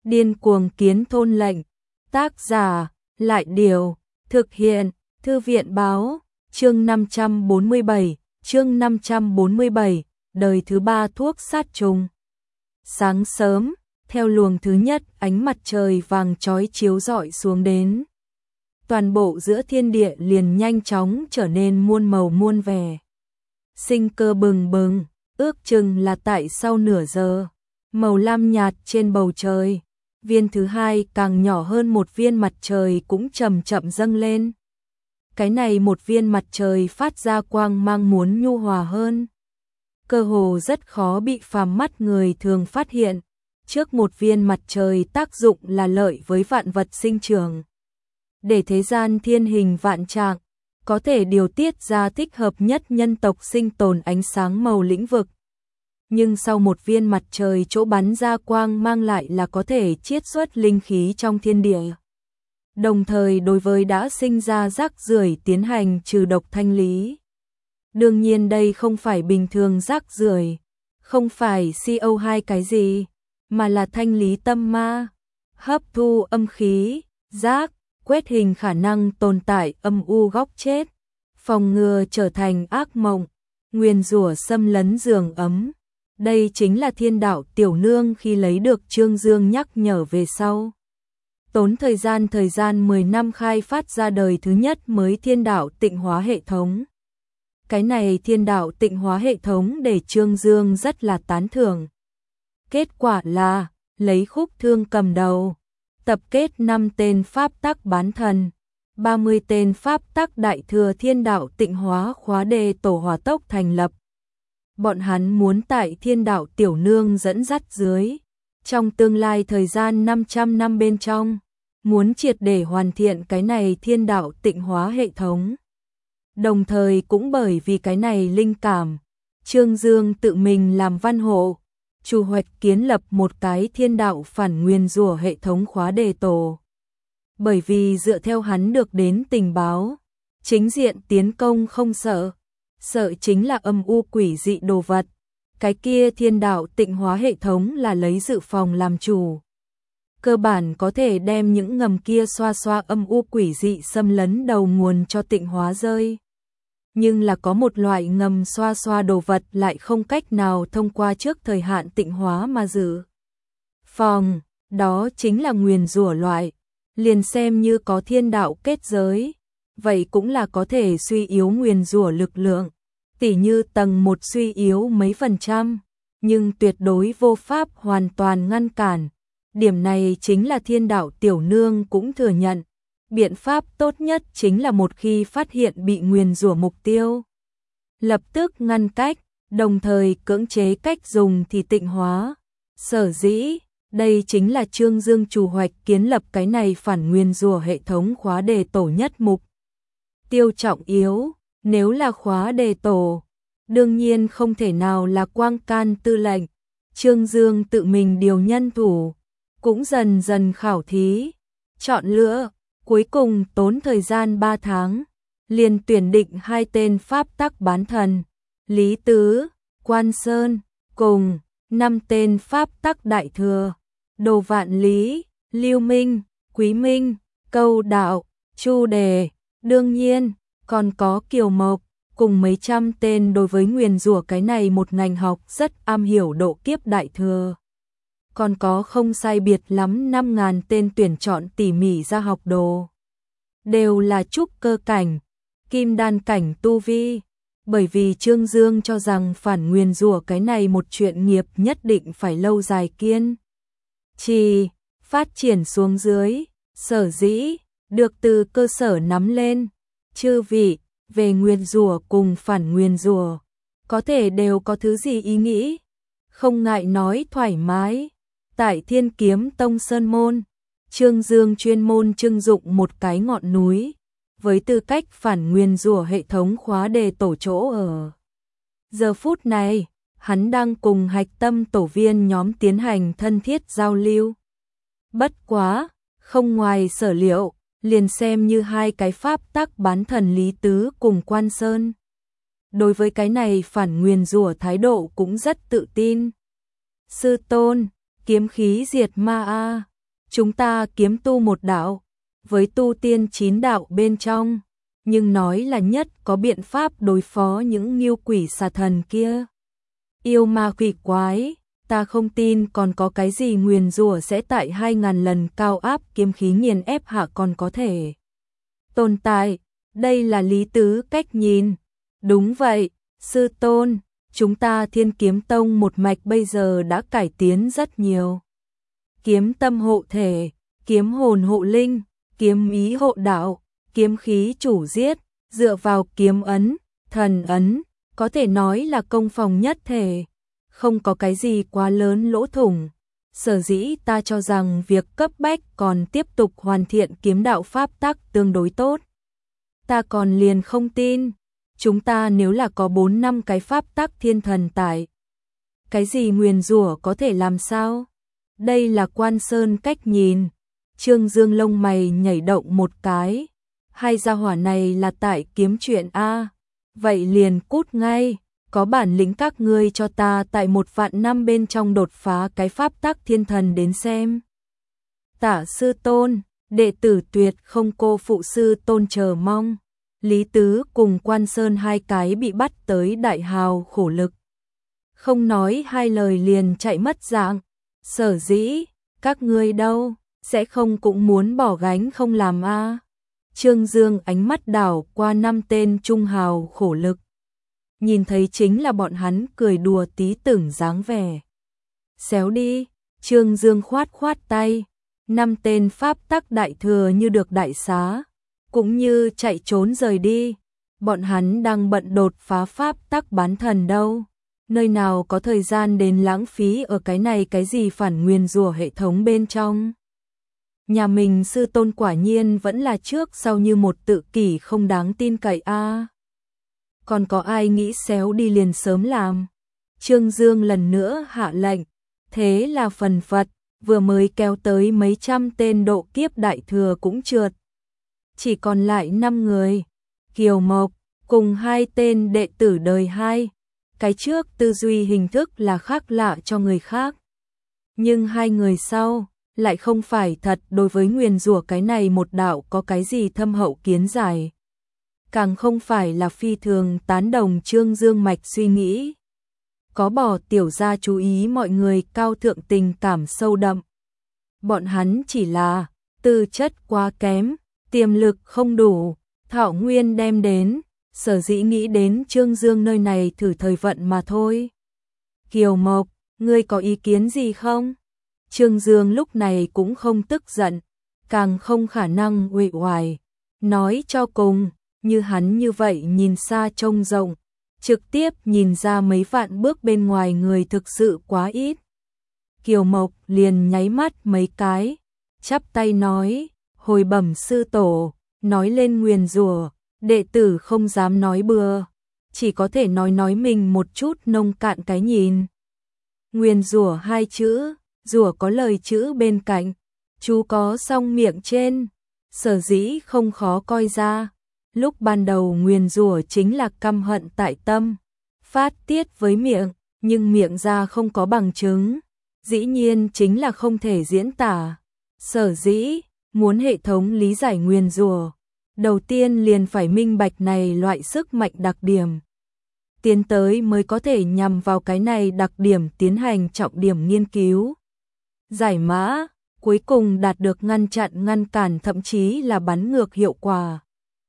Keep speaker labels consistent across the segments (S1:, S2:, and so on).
S1: Điên cuồng kiến thôn lệnh. Tác giả, Lại Điều. Thực hiện, Thư viện Báo. Chương 547, đời thứ 3 thuốc sát trùng. Sáng sớm, theo luồng thứ nhất, ánh mặt trời vàng chói chiếu rọi xuống đến. Toàn bộ giữa thiên địa liền nhanh chóng trở nên muôn màu muôn vẻ. Sinh cơ bừng bừng, ước chừng là tại sau nửa giờ. Màu lam nhạt trên bầu trời, viên thứ hai càng nhỏ hơn một viên mặt trời cũng chậm chậm dâng lên. Cái này một viên mặt trời phát ra quang mang muốn nhu hòa hơn. Cơ hồ rất khó bị phàm mắt người thường phát hiện. Trước một viên mặt trời tác dụng là lợi với vạn vật sinh trưởng. Để thế gian thiên hình vạn trạng, có thể điều tiết ra thích hợp nhất nhân tộc sinh tồn ánh sáng màu lĩnh vực. Nhưng sau một viên mặt trời chỗ bắn ra quang mang lại là có thể chiết xuất linh khí trong thiên địa. Đồng thời đối với đã sinh ra rác rưởi tiến hành trừ độc thanh lý. Đương nhiên đây không phải bình thường rác rưởi, không phải CO2 cái gì, mà là thanh lý tâm ma, hấp thu âm khí, rác, quét hình khả năng tồn tại âm u góc chết, phòng ngừa trở thành ác mộng, nguyền rủa xâm lấn giường ấm. Đây chính là thiên đạo tiểu nương khi lấy được Trương Dương nhắc nhở về sau. Tốn thời gian 10 năm khai phát ra đời thứ nhất mới thiên đạo tịnh hóa hệ thống. Cái này thiên đạo tịnh hóa hệ thống để Trương Dương rất là tán thưởng. Kết quả là, lấy Khúc Thương cầm đầu, tập kết 5 tên pháp tắc bán thần, 30 tên pháp tắc đại thừa thiên đạo tịnh hóa khóa đề tổ hỏa tốc thành lập. Bọn hắn muốn tại thiên đạo tiểu nương dẫn dắt dưới, trong tương lai thời gian 500 năm bên trong, muốn triệt để hoàn thiện cái này thiên đạo tịnh hóa hệ thống. Đồng thời cũng bởi vì cái này linh cảm, Trương Dương tự mình làm văn hộ, chủ hoạch kiến lập một cái thiên đạo phản nguyên rủa hệ thống khóa đề tổ. Bởi vì dựa theo hắn được đến tình báo, chính diện tiến công không sợ, sợ chính là âm u quỷ dị đồ vật. Cái kia thiên đạo tịnh hóa hệ thống là lấy dự phòng làm chủ. Cơ bản có thể đem những ngầm kia xoa xoa âm u quỷ dị xâm lấn đầu nguồn cho tịnh hóa rơi. Nhưng là có một loại ngầm xoa xoa đồ vật lại không cách nào thông qua trước thời hạn tịnh hóa mà dự phòng, đó chính là nguyền rủa loại. Liền xem như có thiên đạo kết giới, vậy cũng là có thể suy yếu nguyền rủa lực lượng. Tỉ như tầng 1 suy yếu mấy %, nhưng tuyệt đối vô pháp hoàn toàn ngăn cản. Điểm này chính là thiên đạo tiểu nương cũng thừa nhận. Biện pháp tốt nhất chính là một khi phát hiện bị nguyền rủa mục tiêu, lập tức ngăn cách, đồng thời cưỡng chế cách dùng thì tịnh hóa. Sở dĩ, đây chính là Trương Dương chủ hoạch kiến lập cái này phản nguyền rủa hệ thống khóa đề tổ nhất mục tiêu trọng yếu. Nếu là khóa đề tổ, đương nhiên không thể nào là Quang Can tư lệnh. Trương Dương tự mình điều nhân thủ, cũng dần dần khảo thí, chọn lựa, cuối cùng tốn thời gian 3 tháng, liền tuyển định 2 tên pháp tắc bán thần, Lý Tứ, Quan Sơn, cùng 5 tên pháp tắc đại thừa, Đồ Vạn Lý, Lưu Minh, Quý Minh, Câu Đạo, Chu Đề, đương nhiên còn có Kiều Mộc, cùng mấy trăm tên đối với nguyền rủa cái này một ngành học rất am hiểu độ kiếp đại thừa. Còn có không sai biệt lắm 5.000 tên tuyển chọn tỉ mỉ ra học đồ. Đều là trúc cơ cảnh, kim đan cảnh tu vi. Bởi vì Trương Dương cho rằng phản nguyền rủa cái này một chuyện nghiệp nhất định phải lâu dài kiên trì, phát triển xuống dưới, sở dĩ, được từ cơ sở nắm lên. Chư vị, về nguyền rủa cùng phản nguyền rủa, có thể đều có thứ gì ý nghĩ, không ngại nói thoải mái. Tại Thiên Kiếm Tông Sơn Môn, Trương Dương chuyên môn trưng dụng một cái ngọn núi, với tư cách phản nguyền rủa hệ thống khóa đề tổ chỗ ở. Giờ phút này, hắn đang cùng hạch tâm tổ viên nhóm tiến hành thân thiết giao lưu. Bất quá, không ngoài sở liệu, liền xem như 2 cái pháp tắc bán thần Lý Tứ cùng Quan Sơn. Đối với cái này phản nguyền rủa thái độ cũng rất tự tin. Sư tôn, kiếm khí diệt ma a. chúng ta kiếm tu một đạo, với tu tiên 9 đạo bên trong, nhưng nói là nhất có biện pháp đối phó những ngưu quỷ xà thần kia. Yêu ma quỷ quái, ta không tin còn có cái gì nguyền rủa sẽ tại 2000 lần cao áp kiếm khí nghiền ép hạ còn có thể tồn tại. Đây là Lý Tứ cách nhìn. Đúng vậy, sư tôn, chúng ta Thiên Kiếm Tông một mạch bây giờ đã cải tiến rất nhiều. Kiếm tâm hộ thể, kiếm hồn hộ linh, kiếm ý hộ đạo, kiếm khí chủ giết, dựa vào kiếm ấn, thần ấn, có thể nói là công phòng nhất thể, không có cái gì quá lớn lỗ thủng. Sở dĩ ta cho rằng việc cấp bách còn tiếp tục hoàn thiện kiếm đạo pháp tắc tương đối tốt. Ta còn liền không tin, chúng ta nếu là có 4-5 cái pháp tắc thiên thần tại, cái gì nguyền rủa có thể làm sao? Đây là Quan Sơn cách nhìn. Trương Dương lông mày nhảy động một cái. Hai gia hỏa này là tại kiếm chuyện a. Vậy liền cút ngay, có bản lĩnh các ngươi cho ta tại 1 vạn năm bên trong đột phá cái pháp tắc thiên thần đến xem. Tả sư tôn, đệ tử tuyệt không cô phụ sư tôn chờ mong. Lý Tứ cùng Quan Sơn hai cái bị bắt tới đại hào khổ lực. Không nói hai lời liền chạy mất dạng. Sở dĩ, các ngươi đâu, sẽ không cũng muốn bỏ gánh không làm a. Trương Dương ánh mắt đảo qua 5 tên trung hào khổ lực. Nhìn thấy chính là bọn hắn cười đùa tí tưởng dáng vẻ. Xéo đi, Trương Dương khoát khoát tay. 5 tên pháp tắc đại thừa như được đại xá, cũng như chạy trốn rời đi. Bọn hắn đang bận đột phá pháp tắc bán thần đâu. Nơi nào có thời gian đến lãng phí ở cái này cái gì phản nguyền rủa hệ thống bên trong. Nhà mình sư tôn quả nhiên vẫn là trước sau như một tự kỷ không đáng tin cậy a. Còn có ai nghĩ xéo đi liền sớm làm. Trương Dương lần nữa hạ lệnh. Thế là phần phật, vừa mới kéo tới mấy trăm tên độ kiếp đại thừa cũng trượt. Chỉ còn lại 5 người. Kiều Mộc, cùng 2 tên đệ tử đời 2. Cái trước tư duy hình thức là khác lạ cho người khác. Nhưng 2 người sau, lại không phải thật đối với nguyền rủa cái này một đạo có cái gì thâm hậu kiến giải. Càng không phải là phi thường tán đồng Trương Dương mạch suy nghĩ. Có bỏ tiểu ra chú ý mọi người cao thượng tình cảm sâu đậm. Bọn hắn chỉ là tư chất quá kém, tiềm lực không đủ, thọ nguyên đem đến, sở dĩ nghĩ đến Trương Dương nơi này thử thời vận mà thôi. Kiều Mộc, ngươi có ý kiến gì không? Trương Dương lúc này cũng không tức giận, càng không khả năng uể oải. Nói cho cùng, như hắn như vậy nhìn xa trông rộng, trực tiếp nhìn ra mấy vạn bước bên ngoài người thực sự quá ít. Kiều Mộc liền nháy mắt mấy cái, chắp tay nói, hồi bẩm sư tổ, nói lên nguyền rủa, đệ tử không dám nói bừa, chỉ có thể nói mình một chút nông cạn cái nhìn. Nguyền rủa 2 chữ, rủa có lời chữ bên cạnh, chú có song miệng trên, sở dĩ không khó coi ra. Lúc ban đầu nguyền rủa chính là căm hận tại tâm, phát tiết với miệng, nhưng miệng ra không có bằng chứng, dĩ nhiên chính là không thể diễn tả. Sở dĩ, muốn hệ thống lý giải nguyền rủa, đầu tiên liền phải minh bạch này loại sức mạnh đặc điểm. Tiến tới mới có thể nhằm vào cái này đặc điểm tiến hành trọng điểm nghiên cứu. Giải mã, cuối cùng đạt được ngăn chặn ngăn cản thậm chí là bắn ngược hiệu quả.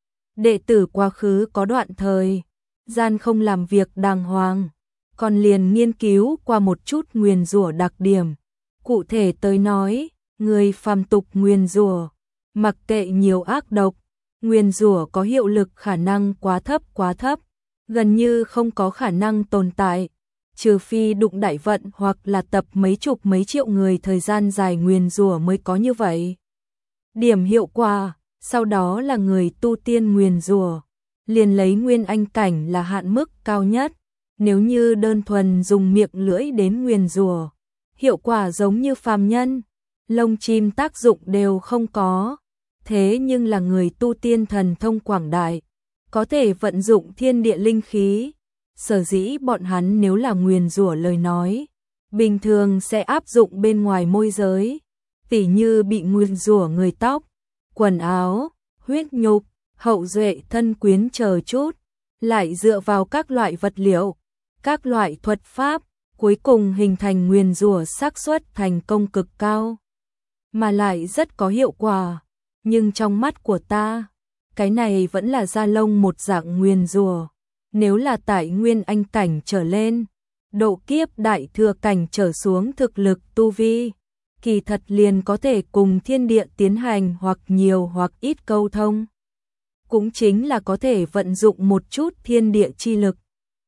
S1: Đệ tử quá khứ có đoạn thời gian không làm việc đàng hoàng, còn liền nghiên cứu qua một chút nguyền rủa đặc điểm. Cụ thể tới nói, người phàm tục nguyền rủa, mặc kệ nhiều ác độc, nguyền rủa có hiệu lực khả năng quá thấp, gần như không có khả năng tồn tại, trừ phi đụng đại vận hoặc là tập mấy chục mấy triệu người thời gian dài nguyền rủa mới có như vậy. Điểm hiệu quả, sau đó là người tu tiên nguyền rủa, liền lấy nguyên anh cảnh là hạn mức cao nhất. Nếu như đơn thuần dùng miệng lưỡi đến nguyền rủa, hiệu quả giống như phàm nhân, lông chim tác dụng đều không có. Thế nhưng là người tu tiên thần thông quảng đại, có thể vận dụng thiên địa linh khí, sở dĩ bọn hắn nếu là nguyền rủa lời nói, bình thường sẽ áp dụng bên ngoài môi giới, tỉ như bị nguyền rủa người tóc, quần áo, huyết nhục, hậu duệ thân quyến chờ chút, lại dựa vào các loại vật liệu, các loại thuật pháp, cuối cùng hình thành nguyền rủa xác suất thành công cực cao, mà lại rất có hiệu quả. Nhưng trong mắt của ta, cái này vẫn là da lông một dạng nguyền rủa. Nếu là tại nguyên anh cảnh trở lên, độ kiếp đại thừa cảnh trở xuống thực lực tu vi, kỳ thật liền có thể cùng thiên địa tiến hành hoặc nhiều hoặc ít câu thông. Cũng chính là có thể vận dụng một chút thiên địa chi lực.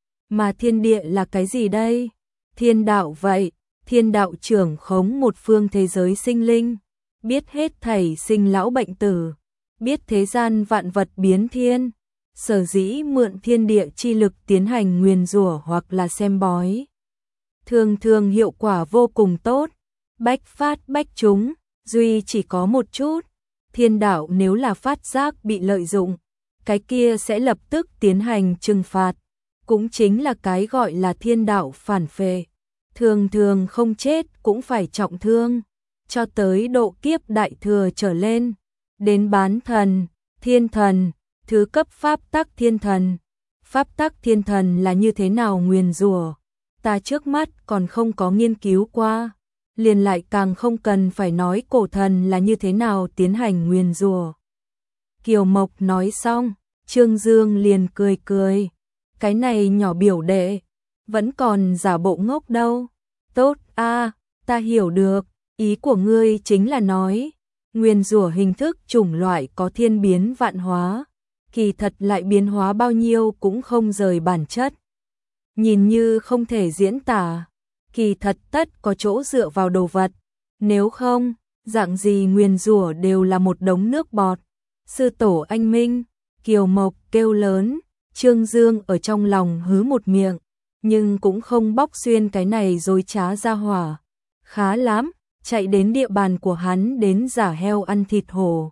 S1: Mà thiên địa là cái gì đây? Thiên đạo vậy, thiên đạo trưởng khống một phương thế giới sinh linh, biết hết thảy sinh lão bệnh tử, biết thế gian vạn vật biến thiên, sở dĩ mượn thiên địa chi lực tiến hành nguyền rủa hoặc là xem bói. Thường thường hiệu quả vô cùng tốt, bách phát bách trúng, duy chỉ có một chút, thiên đạo nếu là phát giác bị lợi dụng, cái kia sẽ lập tức tiến hành trừng phạt, cũng chính là cái gọi là thiên đạo phản phệ, thường thường không chết cũng phải trọng thương, cho tới độ kiếp đại thừa trở lên, đến bán thần, thiên thần, thứ cấp pháp tắc thiên thần. Pháp tắc thiên thần là như thế nào nguyền rủa, ta trước mắt còn không có nghiên cứu qua, liền lại càng không cần phải nói cổ thần là như thế nào tiến hành nguyền rủa. Kiều Mộc nói xong, Trương Dương liền cười cười, cái này nhỏ biểu đệ, vẫn còn giả bộ ngốc đâu. Tốt a, ta hiểu được, ý của ngươi chính là nói, nguyền rủa hình thức chủng loại có thiên biến vạn hóa, kỳ thật lại biến hóa bao nhiêu cũng không rời bản chất. Nhìn như không thể diễn tả, kỳ thật tất có chỗ dựa vào đồ vật, nếu không, dạng gì nguyền rủa đều là một đống nước bọt. Sư tổ anh minh, Kiều Mộc kêu lớn, Trương Dương ở trong lòng hứ một miệng, nhưng cũng không bóc xuyên cái này dối trá ra hỏa. Khá lắm, chạy đến địa bàn của hắn đến giả heo ăn thịt hổ.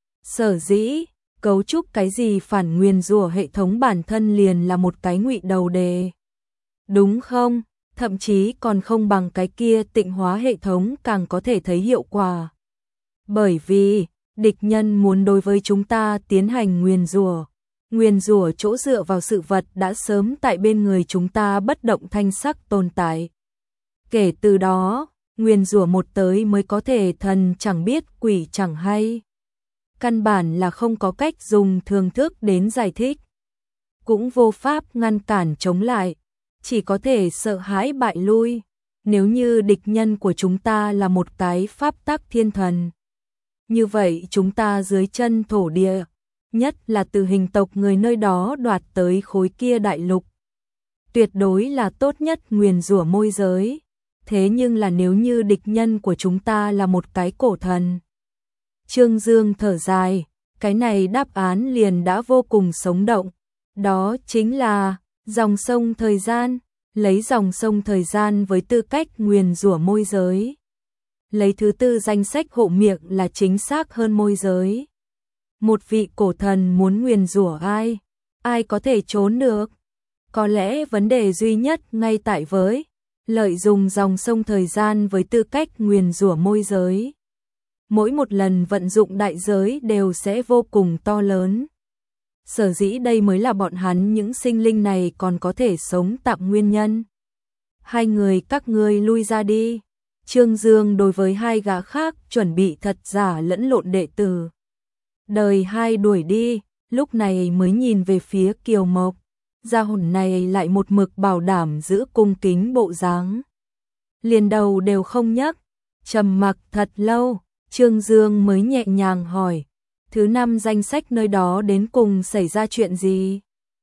S1: Sở dĩ, cấu trúc cái gì phản nguyền rủa hệ thống bản thân liền là một cái ngụy đầu đề. Đúng không? Thậm chí còn không bằng cái kia tịnh hóa hệ thống càng có thể thấy hiệu quả. Bởi vì, địch nhân muốn đối với chúng ta tiến hành nguyền rủa. Nguyền rủa chỗ dựa vào sự vật đã sớm tại bên người chúng ta bất động thanh sắc tồn tại. Kể từ đó, nguyền rủa một tới mới có thể thần chẳng biết quỷ chẳng hay. Căn bản là không có cách dùng thường thức đến giải thích. Cũng vô pháp ngăn cản chống lại, chỉ có thể sợ hãi bại lui. Nếu như địch nhân của chúng ta là một cái pháp tắc thiên thần, như vậy chúng ta dưới chân thổ địa, nhất là từ hình tộc người nơi đó đoạt tới khối kia đại lục, tuyệt đối là tốt nhất nguyền rủa môi giới. Thế nhưng là nếu như địch nhân của chúng ta là một cái cổ thần. Trương Dương thở dài, cái này đáp án liền đã vô cùng sống động. Đó chính là dòng sông thời gian, lấy dòng sông thời gian với tư cách nguyền rủa môi giới. Lấy thứ tư danh sách hộ miệng là chính xác hơn môi giới. Một vị cổ thần muốn nguyền rủa ai? Ai có thể trốn được? Có lẽ vấn đề duy nhất ngay tại với lợi dụng dòng sông thời gian với tư cách nguyền rủa môi giới. Mỗi một lần vận dụng đại giới đều sẽ vô cùng to lớn. Sở dĩ đây mới là bọn hắn những sinh linh này còn có thể sống tạm nguyên nhân. Hai người các ngươi lui ra đi. Trương Dương đối với hai gã khác chuẩn bị thật giả lẫn lộn đệ tử. Đời hai đuổi đi, lúc này mới nhìn về phía Kiều Mộc. Gia hồn này lại một mực bảo đảm giữ cung kính bộ dáng. Liền đầu đều không nhấc, trầm mặc thật lâu, Trương Dương mới nhẹ nhàng hỏi, thứ năm danh sách nơi đó đến cùng xảy ra chuyện gì?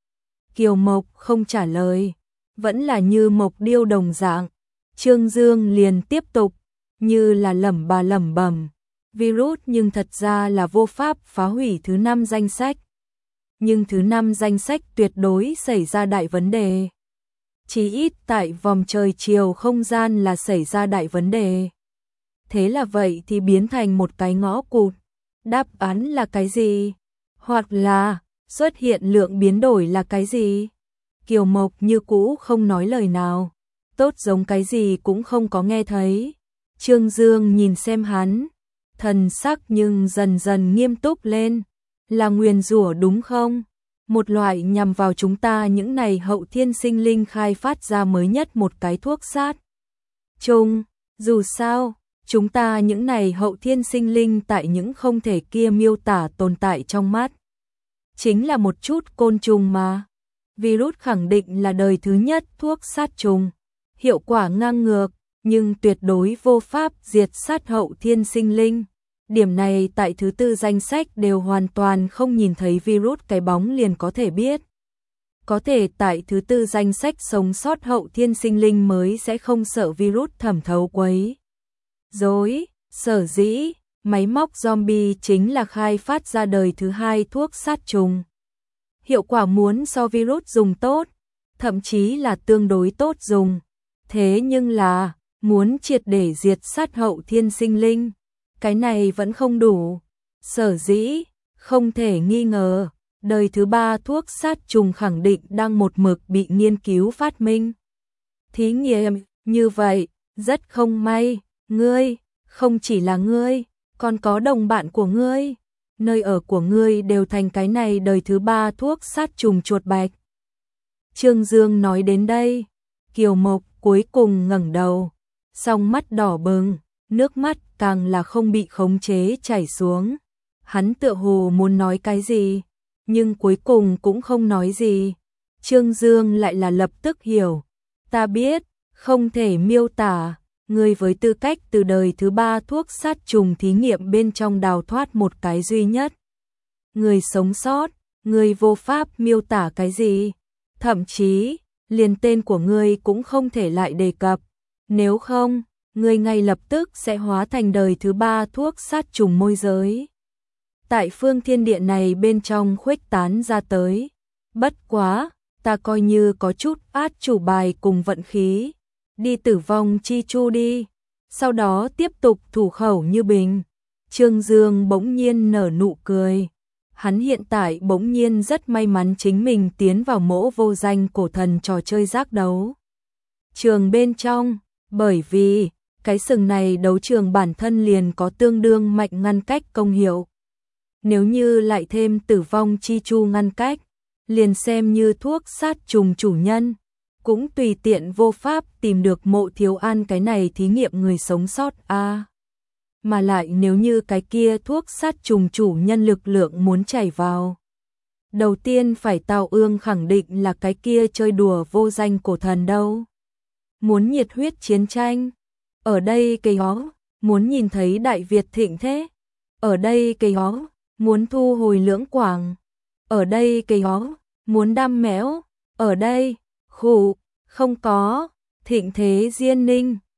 S1: Kiều Mộc không trả lời, vẫn là như mộc điêu đồng dạng. Trương Dương liền tiếp tục, như là lẩm bẩm, virus nhưng thật ra là vô pháp phá hủy thứ năm danh sách. Nhưng thứ năm danh sách tuyệt đối xảy ra đại vấn đề. Chỉ ít tại vòng trời chiều không gian là xảy ra đại vấn đề. Thế là vậy thì biến thành một cái ngõ cụt. Đáp án là cái gì? Hoặc là xuất hiện lượng biến đổi là cái gì? Kiều Mộc như cũ không nói lời nào. Tốt giống cái gì cũng không có nghe thấy. Trương Dương nhìn xem hắn, thần sắc nhưng dần dần nghiêm túc lên. Là nguyền rủa đúng không? Một loại nhằm vào chúng ta những này hậu thiên sinh linh khai phát ra mới nhất một cái thuốc sát trùng. Dù sao, chúng ta những này hậu thiên sinh linh tại những không thể kia miêu tả tồn tại trong mắt. Chính là một chút côn trùng mà. Virus khẳng định là đời thứ nhất thuốc sát trùng. Hiệu quả ngang ngược, nhưng tuyệt đối vô pháp diệt sát hậu thiên sinh linh. Điểm này tại thứ tư danh sách đều hoàn toàn không nhìn thấy virus cái bóng liền có thể biết. Có thể tại thứ tư danh sách sống sót hậu thiên sinh linh mới sẽ không sợ virus thẩm thấu quấy rối. Sở dĩ, máy móc zombie chính là khai phát ra đời thứ hai thuốc sát trùng. Hiệu quả muốn so virus dùng tốt, thậm chí là tương đối tốt dùng. Thế nhưng là, muốn triệt để diệt sát hậu thiên sinh linh, cái này vẫn không đủ. Sở dĩ, không thể nghi ngờ, đời thứ ba thuốc sát trùng khẳng định đang một mực bị nghiên cứu phát minh. Thí nghiệm, như vậy, rất không may, ngươi, không chỉ là ngươi, còn có đồng bạn của ngươi, nơi ở của ngươi đều thành cái này đời thứ ba thuốc sát trùng chuột bạch. Trương Dương nói đến đây, Kiều Mộc cuối cùng ngẩng đầu, song mắt đỏ bừng, nước mắt càng là không bị khống chế chảy xuống. Hắn tựa hồ muốn nói cái gì, nhưng cuối cùng cũng không nói gì. Trương Dương lại là lập tức hiểu, ta biết, không thể miêu tả, ngươi với tư cách từ đời thứ ba thuốc sát trùng thí nghiệm bên trong đào thoát một cái duy nhất. Người sống sót, ngươi vô pháp miêu tả cái gì, thậm chí, liền tên của ngươi cũng không thể lại đề cập, nếu không, ngươi ngay lập tức sẽ hóa thành đời thứ ba thuốc sát trùng môi giới. Tại phương thiên địa này bên trong khuếch tán ra tới. Bất quá, ta coi như có chút át chủ bài cùng vận khí. Đi tử vong chi chu đi. Sau đó tiếp tục thủ khẩu như bình. Trương Dương bỗng nhiên nở nụ cười. Hắn hiện tại bỗng nhiên rất may mắn chính mình tiến vào mỗ vô danh cổ thần trò chơi giác đấu trường bên trong, bởi vì cái sừng này đấu trường bản thân liền có tương đương mạnh ngăn cách công hiệu. Nếu như lại thêm tử vong chi chu ngăn cách, liền xem như thuốc sát trùng chủ nhân, cũng tùy tiện vô pháp tìm được Mộ Thiếu An cái này thí nghiệm người sống sót a. Mà lại nếu như cái kia thuốc sát trùng chủ nhân lực lượng muốn chảy vào, đầu tiên phải Tào Ương khẳng định là cái kia chơi đùa vô danh cổ thần đâu. Muốn nhiệt huyết chiến tranh, ở đây cây hó, muốn nhìn thấy Đại Việt thịnh thế, ở đây cây hó, muốn thu hồi Lưỡng Quảng, ở đây cây hó, muốn đam mẽo, ở đây, khủ, không có, thịnh thế Diên Ninh,